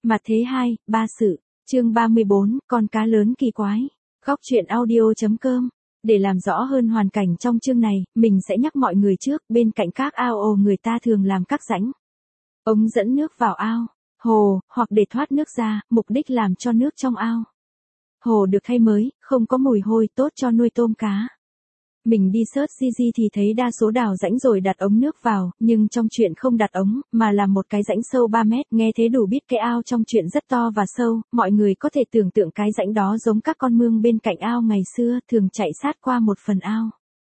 Mặt thế 2, ba sự. Chương 34, con cá lớn kỳ quái. Góc truyện audio.com. Để làm rõ hơn hoàn cảnh trong chương này, mình sẽ nhắc mọi người trước, bên cạnh các ao ồ người ta thường làm các rãnh ống dẫn nước vào ao, hồ, hoặc để thoát nước ra, mục đích làm cho nước trong ao hồ được thay mới, không có mùi hôi, tốt cho nuôi tôm cá. Mình đi search CG thì thấy đa số đào rãnh rồi đặt ống nước vào, nhưng trong chuyện không đặt ống, mà là một cái rãnh sâu 3 mét, nghe thế đủ biết cái ao trong chuyện rất to và sâu, mọi người có thể tưởng tượng cái rãnh đó giống các con mương bên cạnh ao ngày xưa, thường chạy sát qua một phần ao.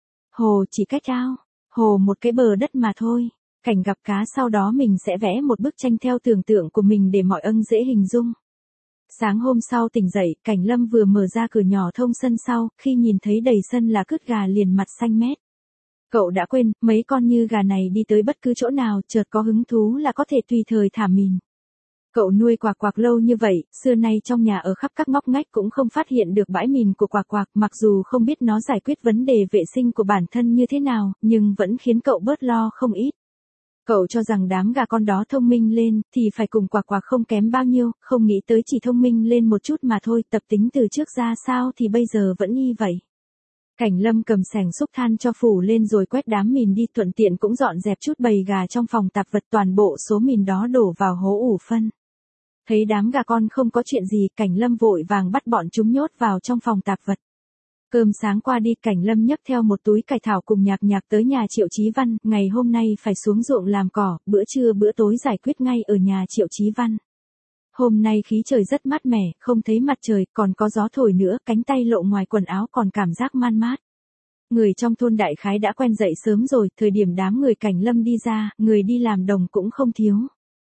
Hồ chỉ cách ao hồ một cái bờ đất mà thôi. Cảnh gặp cá sau đó mình sẽ vẽ một bức tranh theo tưởng tượng của mình để mọi ân dễ hình dung. Sáng hôm sau tỉnh dậy, Cảnh Lâm vừa mở ra cửa nhỏ thông sân sau, khi nhìn thấy đầy sân là cứt gà liền mặt xanh mét. Cậu đã quên, mấy con như gà này đi tới bất cứ chỗ nào, chợt có hứng thú là có thể tùy thời thả mìn. Cậu nuôi quạc quạc lâu như vậy, xưa nay trong nhà ở khắp các ngóc ngách cũng không phát hiện được bãi mìn của quạc quạc, mặc dù không biết nó giải quyết vấn đề vệ sinh của bản thân như thế nào, nhưng vẫn khiến cậu bớt lo không ít. Cậu cho rằng đám gà con đó thông minh lên, thì phải cùng quạc quạc không kém bao nhiêu, không nghĩ tới chỉ thông minh lên một chút mà thôi, tập tính từ trước ra sao thì bây giờ vẫn y vậy. Cảnh Lâm cầm xẻng xúc than cho phủ lên rồi quét đám mìn đi, thuận tiện cũng dọn dẹp chút bầy gà trong phòng tạp vật, toàn bộ số mìn đó đổ vào hố ủ phân. Thấy đám gà con không có chuyện gì, Cảnh Lâm vội vàng bắt bọn chúng nhốt vào trong phòng tạp vật. Cơm sáng qua đi, Cảnh Lâm nhấc theo một túi cải thảo cùng nhạc nhạc tới nhà Triệu Chí Văn, ngày hôm nay phải xuống ruộng làm cỏ, bữa trưa bữa tối giải quyết ngay ở nhà Triệu Chí Văn. Hôm nay khí trời rất mát mẻ, không thấy mặt trời, còn có gió thổi nữa, cánh tay lộ ngoài quần áo còn cảm giác man mát. Người trong thôn đại khái đã quen dậy sớm rồi, thời điểm đám người Cảnh Lâm đi ra, người đi làm đồng cũng không thiếu.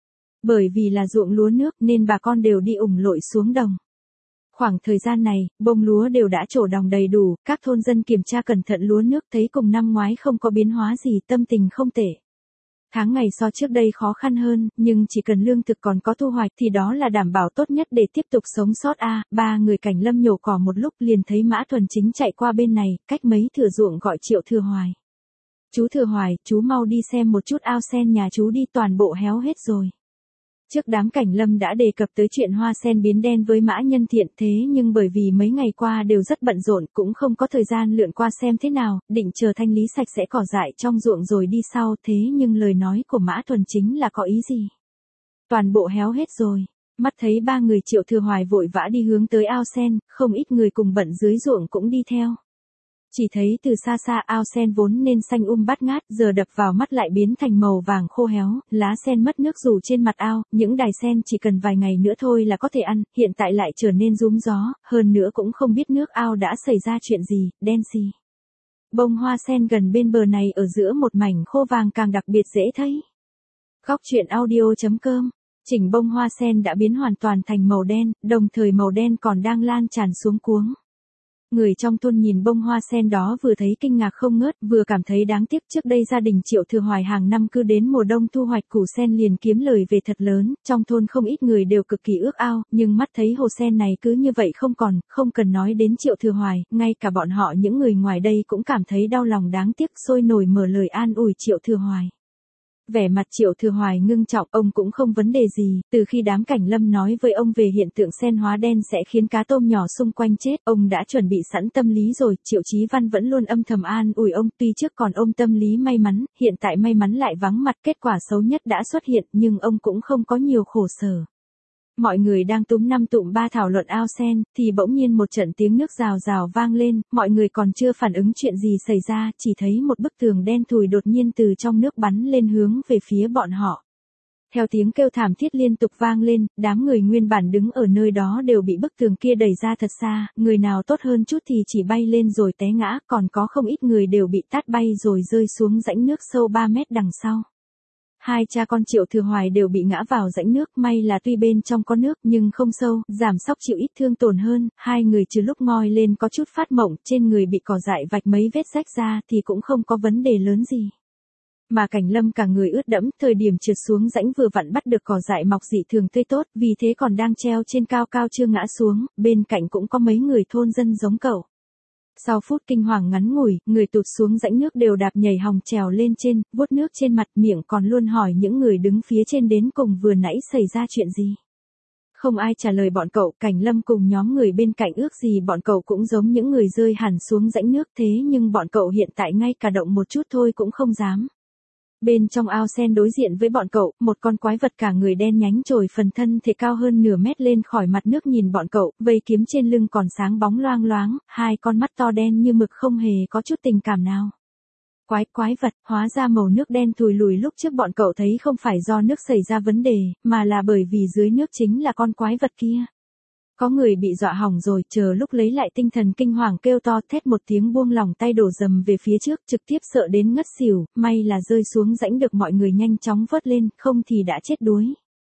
Bởi vì là ruộng lúa nước nên bà con đều đi ủng lội xuống đồng. Khoảng thời gian này, bông lúa đều đã trổ đồng đầy đủ, các thôn dân kiểm tra cẩn thận lúa nước thấy cùng năm ngoái không có biến hóa gì, tâm tình không tệ. Tháng ngày so trước đây khó khăn hơn, nhưng chỉ cần lương thực còn có thu hoạch thì đó là đảm bảo tốt nhất để tiếp tục sống sót. Ba người Cảnh Lâm nhổ cỏ một lúc liền thấy Mã Thuần Chính chạy qua bên này, cách mấy thửa ruộng gọi Triệu Thừa Hoài. Chú Thừa Hoài, chú mau đi xem một chút ao sen nhà chú đi, toàn bộ héo hết rồi. Trước đám Cảnh Lâm đã đề cập tới chuyện hoa sen biến đen với Mã Nhân Thiện, thế nhưng bởi vì mấy ngày qua đều rất bận rộn, cũng không có thời gian lượn qua xem thế nào, định chờ thanh lý sạch sẽ cỏ dại trong ruộng rồi đi sau, thế nhưng lời nói của Mã Thuần Chính là có ý gì? Toàn bộ héo hết rồi. Mắt thấy ba người Triệu Thừa Hoài vội vã đi hướng tới ao sen, không ít người cùng bận dưới ruộng cũng đi theo. Chỉ thấy từ xa xa ao sen vốn nên xanh bát ngát, giờ đập vào mắt lại biến thành màu vàng khô héo, lá sen mất nước rủ trên mặt ao, những đài sen chỉ cần vài ngày nữa thôi là có thể ăn, hiện tại lại trở nên rúm gió, hơn nữa cũng không biết nước ao đã xảy ra chuyện gì, đen xì. Bông hoa sen gần bên bờ này ở giữa một mảnh khô vàng càng đặc biệt dễ thấy. Góc truyện audio.com. Chỉnh bông hoa sen đã biến hoàn toàn thành màu đen, đồng thời màu đen còn đang lan tràn xuống cuống. Người trong thôn nhìn bông hoa sen đó vừa thấy kinh ngạc không ngớt, vừa cảm thấy đáng tiếc, trước đây gia đình Triệu Thừa Hoài hàng năm cứ đến mùa đông thu hoạch củ sen liền kiếm lời về thật lớn, trong thôn không ít người đều cực kỳ ước ao, nhưng mắt thấy hồ sen này cứ như vậy không còn, không cần nói đến Triệu Thừa Hoài, ngay cả bọn họ những người ngoài đây cũng cảm thấy đau lòng đáng tiếc, sôi nổi mở lời an ủi Triệu Thừa Hoài. Vẻ mặt Triệu Thừa Hoài ngưng trọng, ông cũng không vấn đề gì, từ khi đám Cảnh Lâm nói với ông về hiện tượng sen hóa đen sẽ khiến cá tôm nhỏ xung quanh chết, ông đã chuẩn bị sẵn tâm lý rồi. Triệu Chí Văn vẫn luôn âm thầm an ủi ông, tuy trước còn ôm tâm lý may mắn, hiện tại may mắn lại vắng mặt, kết quả xấu nhất đã xuất hiện, nhưng ông cũng không có nhiều khổ sở. Mọi người đang túm năm tụm ba thảo luận ao sen, thì bỗng nhiên một trận tiếng nước rào rào vang lên, mọi người còn chưa phản ứng chuyện gì xảy ra, chỉ thấy một bức tường đen thùi đột nhiên từ trong nước bắn lên hướng về phía bọn họ. Theo tiếng kêu thảm thiết liên tục vang lên, đám người nguyên bản đứng ở nơi đó đều bị bức tường kia đẩy ra thật xa, người nào tốt hơn chút thì chỉ bay lên rồi té ngã, còn có không ít người đều bị tát bay rồi rơi xuống rãnh nước sâu 3 mét đằng sau. Hai cha con Triệu Thừa Hoài đều bị ngã vào rãnh nước, may là tuy bên trong có nước nhưng không sâu, giảm sóc chịu ít thương tổn hơn, hai người trừ lúc ngoi lên có chút phát mộng, trên người bị cỏ dại vạch mấy vết rách ra thì cũng không có vấn đề lớn gì. Mà Cảnh Lâm cả người ướt đẫm, thời điểm trượt xuống rãnh vừa vặn bắt được cỏ dại mọc dị thường tươi tốt, vì thế còn đang treo trên cao cao chưa ngã xuống, bên cạnh cũng có mấy người thôn dân giống cậu. Sau phút kinh hoàng ngắn ngủi, người tụt xuống rãnh nước đều đạp nhảy hòng trèo lên trên, vuốt nước trên mặt, miệng còn luôn hỏi những người đứng phía trên đến cùng vừa nãy xảy ra chuyện gì. Không ai trả lời bọn cậu, Cảnh Lâm cùng nhóm người bên cạnh ước gì bọn cậu cũng giống những người rơi hẳn xuống rãnh nước thế nhưng bọn cậu hiện tại ngay cả động một chút thôi cũng không dám. Bên trong ao sen đối diện với bọn cậu, một con quái vật cả người đen nhánh trồi phần thân thể cao hơn nửa mét lên khỏi mặt nước nhìn bọn cậu, vây kiếm trên lưng còn sáng bóng loang loáng, hai con mắt to đen như mực không hề có chút tình cảm nào. Quái vật, hóa ra màu nước đen thùi lùi lúc trước bọn cậu thấy không phải do nước xảy ra vấn đề, mà là bởi vì dưới nước chính là con quái vật kia. Có người bị dọa hỏng rồi, chờ lúc lấy lại tinh thần kinh hoàng kêu to thét một tiếng buông lỏng tay đổ dầm về phía trước, trực tiếp sợ đến ngất xỉu, may là rơi xuống rãnh được mọi người nhanh chóng vớt lên, không thì đã chết đuối.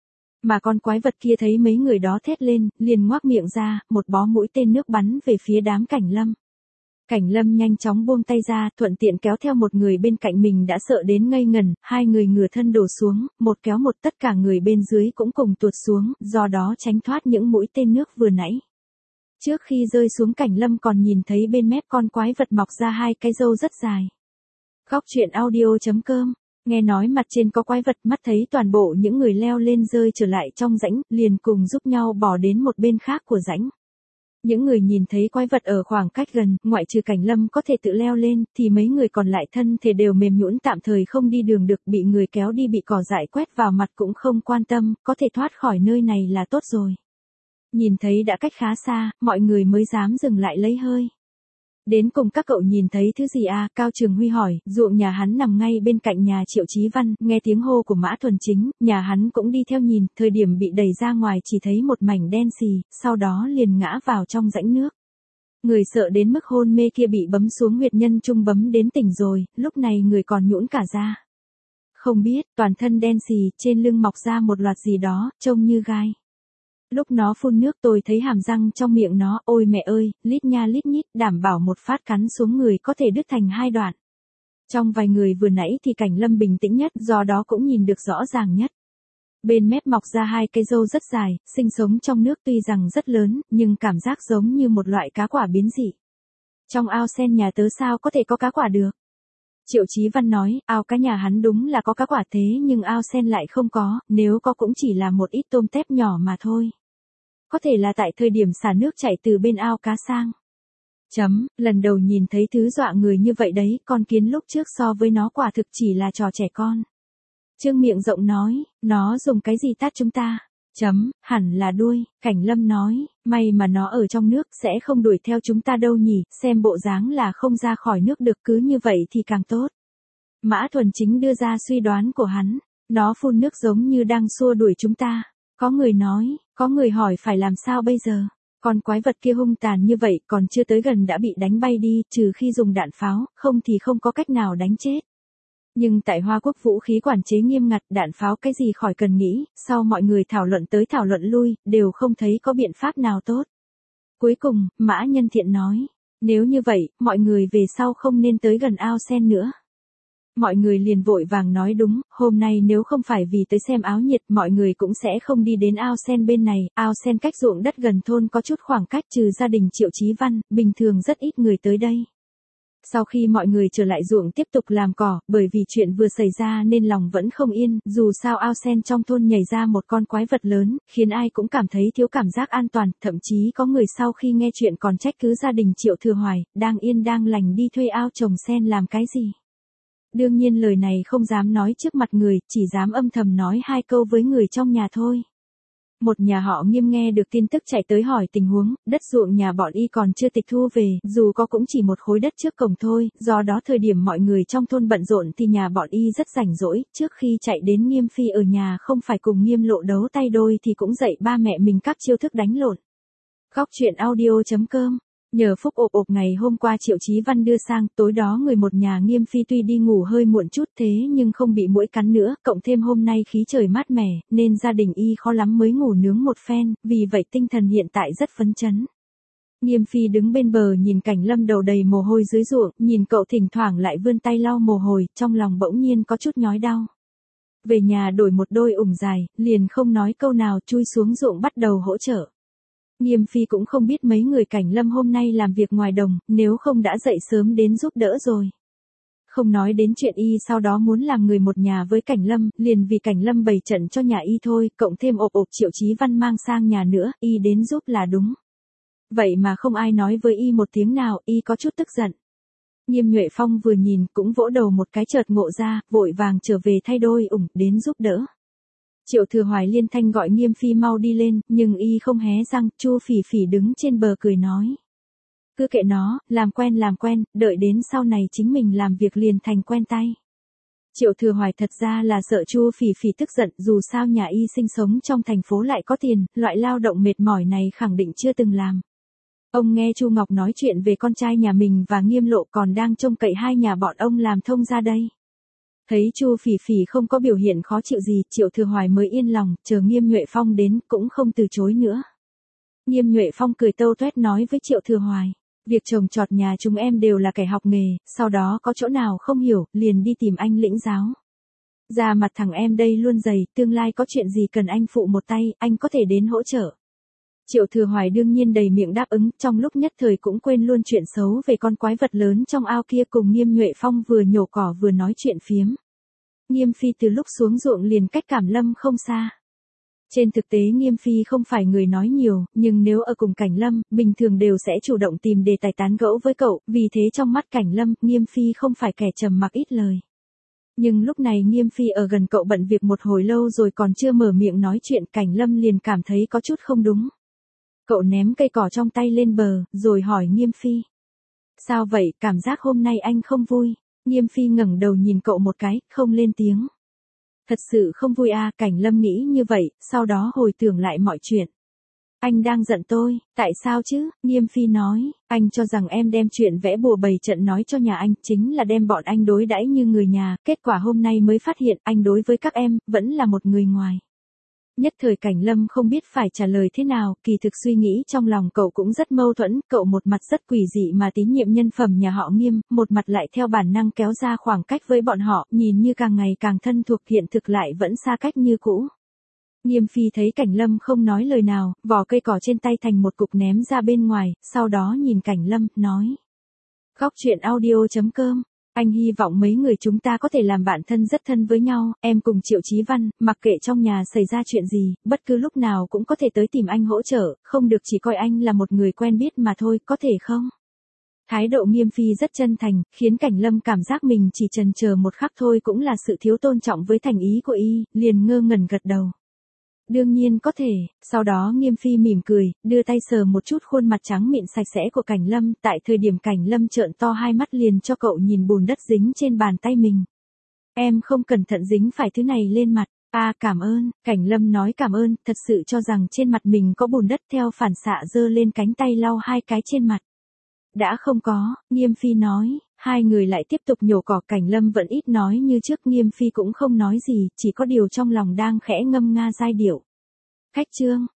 Mà con quái vật kia thấy mấy người đó thét lên, liền ngoác miệng ra, một bó mũi tên nước bắn về phía đám Cảnh Lâm. Cảnh Lâm nhanh chóng buông tay ra, thuận tiện kéo theo một người bên cạnh mình đã sợ đến ngây ngần, hai người ngửa thân đổ xuống, một kéo một tất cả người bên dưới cũng cùng tuột xuống, do đó tránh thoát những mũi tên nước vừa nãy. Trước khi rơi xuống Cảnh Lâm còn nhìn thấy bên mép con quái vật mọc ra hai cái râu rất dài. Góc truyện audio.com, nghe nói mặt trên có quái vật, mắt thấy toàn bộ những người leo lên rơi trở lại trong rãnh, liền cùng giúp nhau bỏ đến một bên khác của rãnh. Những người nhìn thấy quái vật ở khoảng cách gần, ngoại trừ Cảnh Lâm có thể tự leo lên, thì mấy người còn lại thân thể đều mềm nhũn tạm thời không đi đường được, bị người kéo đi bị cỏ dại quét vào mặt cũng không quan tâm, có thể thoát khỏi nơi này là tốt rồi. Nhìn thấy đã cách khá xa, mọi người mới dám dừng lại lấy hơi. Đến cùng các cậu nhìn thấy thứ gì à? Cao Trường Huy hỏi, ruộng nhà hắn nằm ngay bên cạnh nhà Triệu Chí Văn, nghe tiếng hô của Mã Thuần Chính, nhà hắn cũng đi theo nhìn, thời điểm bị đẩy ra ngoài chỉ thấy một mảnh đen xì, sau đó liền ngã vào trong rãnh nước. Người sợ đến mức hôn mê kia bị bấm xuống huyệt nhân trung bấm đến tỉnh rồi, lúc này người còn nhũn cả ra. Không biết, toàn thân đen xì, trên lưng mọc ra một loạt gì đó, trông như gai. Lúc nó phun nước tôi thấy hàm răng trong miệng nó, ôi mẹ ơi, lít nha lít nhít, đảm bảo một phát cắn xuống người có thể đứt thành hai đoạn. Trong vài người vừa nãy thì Cảnh Lâm bình tĩnh nhất, do đó cũng nhìn được rõ ràng nhất. Bên mép mọc ra hai cái râu rất dài, sinh sống trong nước tuy rằng rất lớn, nhưng cảm giác giống như một loại cá quả biến dị. Trong ao sen nhà tớ sao có thể có cá quả được? Triệu Chí Văn nói, ao cá nhà hắn đúng là có cá quả thế nhưng ao sen lại không có, nếu có cũng chỉ là một ít tôm tép nhỏ mà thôi. Có thể là tại thời điểm xả nước chảy từ bên ao cá sang. Lần đầu nhìn thấy thứ dọa người như vậy đấy, con kiến lúc trước so với nó quả thực chỉ là trò trẻ con. Trương miệng rộng nói, nó dùng cái gì tát chúng ta? Hẳn là đuôi, Cảnh Lâm nói, may mà nó ở trong nước sẽ không đuổi theo chúng ta đâu nhỉ, xem bộ dáng là không ra khỏi nước được, cứ như vậy thì càng tốt. Mã Thuần Chính đưa ra suy đoán của hắn, nó phun nước giống như đang xua đuổi chúng ta. Có người nói, có người hỏi phải làm sao bây giờ? Con quái vật kia hung tàn như vậy còn chưa tới gần đã bị đánh bay đi, trừ khi dùng đạn pháo, không thì không có cách nào đánh chết. Nhưng tại Hoa Quốc vũ khí quản chế nghiêm ngặt, đạn pháo cái gì khỏi cần nghĩ, sau mọi người thảo luận tới thảo luận lui, đều không thấy có biện pháp nào tốt. Cuối cùng, Mã Nhân Thiện nói, nếu như vậy, mọi người về sau không nên tới gần ao sen nữa. Mọi người liền vội vàng nói đúng, hôm nay nếu không phải vì tới xem áo nhiệt, mọi người cũng sẽ không đi đến ao sen bên này, ao sen cách ruộng đất gần thôn có chút khoảng cách trừ gia đình Triệu Chí Văn, bình thường rất ít người tới đây. Sau khi mọi người trở lại ruộng tiếp tục làm cỏ, bởi vì chuyện vừa xảy ra nên lòng vẫn không yên, dù sao ao sen trong thôn nhảy ra một con quái vật lớn, khiến ai cũng cảm thấy thiếu cảm giác an toàn, thậm chí có người sau khi nghe chuyện còn trách cứ gia đình Triệu Thừa Hoài, đang yên đang lành đi thuê ao trồng sen làm cái gì. Đương nhiên lời này không dám nói trước mặt người, chỉ dám âm thầm nói hai câu với người trong nhà thôi. Một nhà họ Nghiêm nghe được tin tức chạy tới hỏi tình huống, đất ruộng nhà bọn y còn chưa tịch thu về, dù có cũng chỉ một khối đất trước cổng thôi, do đó thời điểm mọi người trong thôn bận rộn thì nhà bọn y rất rảnh rỗi, trước khi chạy đến Nghiêm phi ở nhà không phải cùng Nghiêm Lộ đấu tay đôi thì cũng dạy ba mẹ mình các chiêu thức đánh lộn. Góc truyện audio.com. Nhờ phúc ộp ngày hôm qua Triệu Chí Văn đưa sang, tối đó người một nhà Nghiêm phi tuy đi ngủ hơi muộn chút thế nhưng không bị muỗi cắn nữa, cộng thêm hôm nay khí trời mát mẻ, nên gia đình y khó lắm mới ngủ nướng một phen, vì vậy tinh thần hiện tại rất phấn chấn. Nghiêm phi đứng bên bờ nhìn Cảnh Lâm đầu đầy mồ hôi dưới ruộng, nhìn cậu thỉnh thoảng lại vươn tay lau mồ hôi, trong lòng bỗng nhiên có chút nhói đau. Về nhà đổi một đôi ủng dài, liền không nói câu nào chui xuống ruộng bắt đầu hỗ trợ. Nghiêm phi cũng không biết mấy người Cảnh Lâm hôm nay làm việc ngoài đồng, nếu không đã dậy sớm đến giúp đỡ rồi. Không nói đến chuyện y sau đó muốn làm người một nhà với Cảnh Lâm, liền vì Cảnh Lâm bày trận cho nhà y thôi, cộng thêm ộp Triệu Chí Văn mang sang nhà nữa, y đến giúp là đúng. Vậy mà không ai nói với y một tiếng nào, y có chút tức giận. Nghiêm Nhuệ Phong vừa nhìn cũng vỗ đầu một cái chợt ngộ ra, vội vàng trở về thay đôi đến giúp đỡ. Triệu Thừa Hoài liên thanh gọi Nghiêm Phi mau đi lên, nhưng y không hé răng, Chu Phỉ Phỉ đứng trên bờ cười nói. Cứ kệ nó, làm quen, đợi đến sau này chính mình làm việc liền thành quen tay. Triệu Thừa Hoài thật ra là sợ Chu Phỉ Phỉ tức giận, dù sao nhà y sinh sống trong thành phố lại có tiền, loại lao động mệt mỏi này khẳng định chưa từng làm. Ông nghe Chu Ngọc nói chuyện về con trai nhà mình và Nghiêm Lộ còn đang trông cậy hai nhà bọn ông làm thông ra đây. Thấy Chu Phỉ Phỉ không có biểu hiện khó chịu gì, Triệu Thừa Hoài mới yên lòng, chờ Nghiêm Nhuệ Phong đến cũng không từ chối nữa. Nghiêm Nhuệ Phong cười tâu tuét nói với Triệu Thừa Hoài, việc trồng trọt nhà chúng em đều là kẻ học nghề, sau đó có chỗ nào không hiểu, liền đi tìm anh lĩnh giáo. Ra mặt thằng em đây luôn dày, tương lai có chuyện gì cần anh phụ một tay, anh có thể đến hỗ trợ. Triệu Thừa Hoài đương nhiên đầy miệng đáp ứng, trong lúc nhất thời cũng quên luôn chuyện xấu về con quái vật lớn trong ao kia, cùng Nghiêm Nhuệ Phong vừa nhổ cỏ vừa nói chuyện phiếm. Nghiêm Phi từ lúc xuống ruộng liền cách Cảm Lâm không xa. Trên thực tế Nghiêm Phi không phải người nói nhiều, nhưng nếu ở cùng Cảnh Lâm, bình thường đều sẽ chủ động tìm đề tài tán gẫu với cậu, vì thế trong mắt Cảnh Lâm, Nghiêm Phi không phải kẻ trầm mặc ít lời. Nhưng lúc này Nghiêm Phi ở gần cậu bận việc một hồi lâu rồi còn chưa mở miệng nói chuyện, Cảnh Lâm liền cảm thấy có chút không đúng. Cậu ném cây cỏ trong tay lên bờ, rồi hỏi Nghiêm Phi. Sao vậy, cảm giác hôm nay anh không vui? Nghiêm Phi ngẩng đầu nhìn cậu một cái, không lên tiếng. Thật sự không vui à, Cảnh Lâm nghĩ như vậy, sau đó hồi tưởng lại mọi chuyện. Anh đang giận tôi, tại sao chứ? Nghiêm Phi nói, anh cho rằng em đem chuyện vẽ bùa bày trận nói cho nhà anh, chính là đem bọn anh đối đãi như người nhà, kết quả hôm nay mới phát hiện anh đối với các em, vẫn là một người ngoài. Nhất thời Cảnh Lâm không biết phải trả lời thế nào, kỳ thực suy nghĩ trong lòng cậu cũng rất mâu thuẫn, cậu một mặt rất quỷ dị mà tín nhiệm nhân phẩm nhà họ Nghiêm, một mặt lại theo bản năng kéo ra khoảng cách với bọn họ, nhìn như càng ngày càng thân thuộc, hiện thực lại vẫn xa cách như cũ. Nghiêm Phi thấy Cảnh Lâm không nói lời nào, vỏ cây cỏ trên tay thành một cục ném ra bên ngoài, sau đó nhìn Cảnh Lâm, nói. Góc truyện audio.com, anh hy vọng mấy người chúng ta có thể làm bạn thân rất thân với nhau, em cùng Triệu Chí Văn, mặc kệ trong nhà xảy ra chuyện gì, bất cứ lúc nào cũng có thể tới tìm anh hỗ trợ, không được chỉ coi anh là một người quen biết mà thôi, có thể không? Thái độ Nghiêm Phi rất chân thành, khiến Cảnh Lâm cảm giác mình chỉ chần chờ một khắc thôi cũng là sự thiếu tôn trọng với thành ý của y, liền ngơ ngẩn gật đầu. Đương nhiên có thể, sau đó Nghiêm Phi mỉm cười, đưa tay sờ một chút khuôn mặt trắng mịn sạch sẽ của Cảnh Lâm, tại thời điểm Cảnh Lâm trợn to hai mắt liền cho cậu nhìn bùn đất dính trên bàn tay mình. Em không cẩn thận dính phải thứ này lên mặt, cảm ơn, Cảnh Lâm nói cảm ơn, thật sự cho rằng trên mặt mình có bùn đất theo phản xạ giơ lên cánh tay lau hai cái trên mặt. Đã không có, Nghiêm Phi nói, hai người lại tiếp tục nhổ cỏ, Cảnh Lâm vẫn ít nói như trước, Nghiêm Phi cũng không nói gì, chỉ có điều trong lòng đang khẽ ngâm nga giai điệu. Khách trương.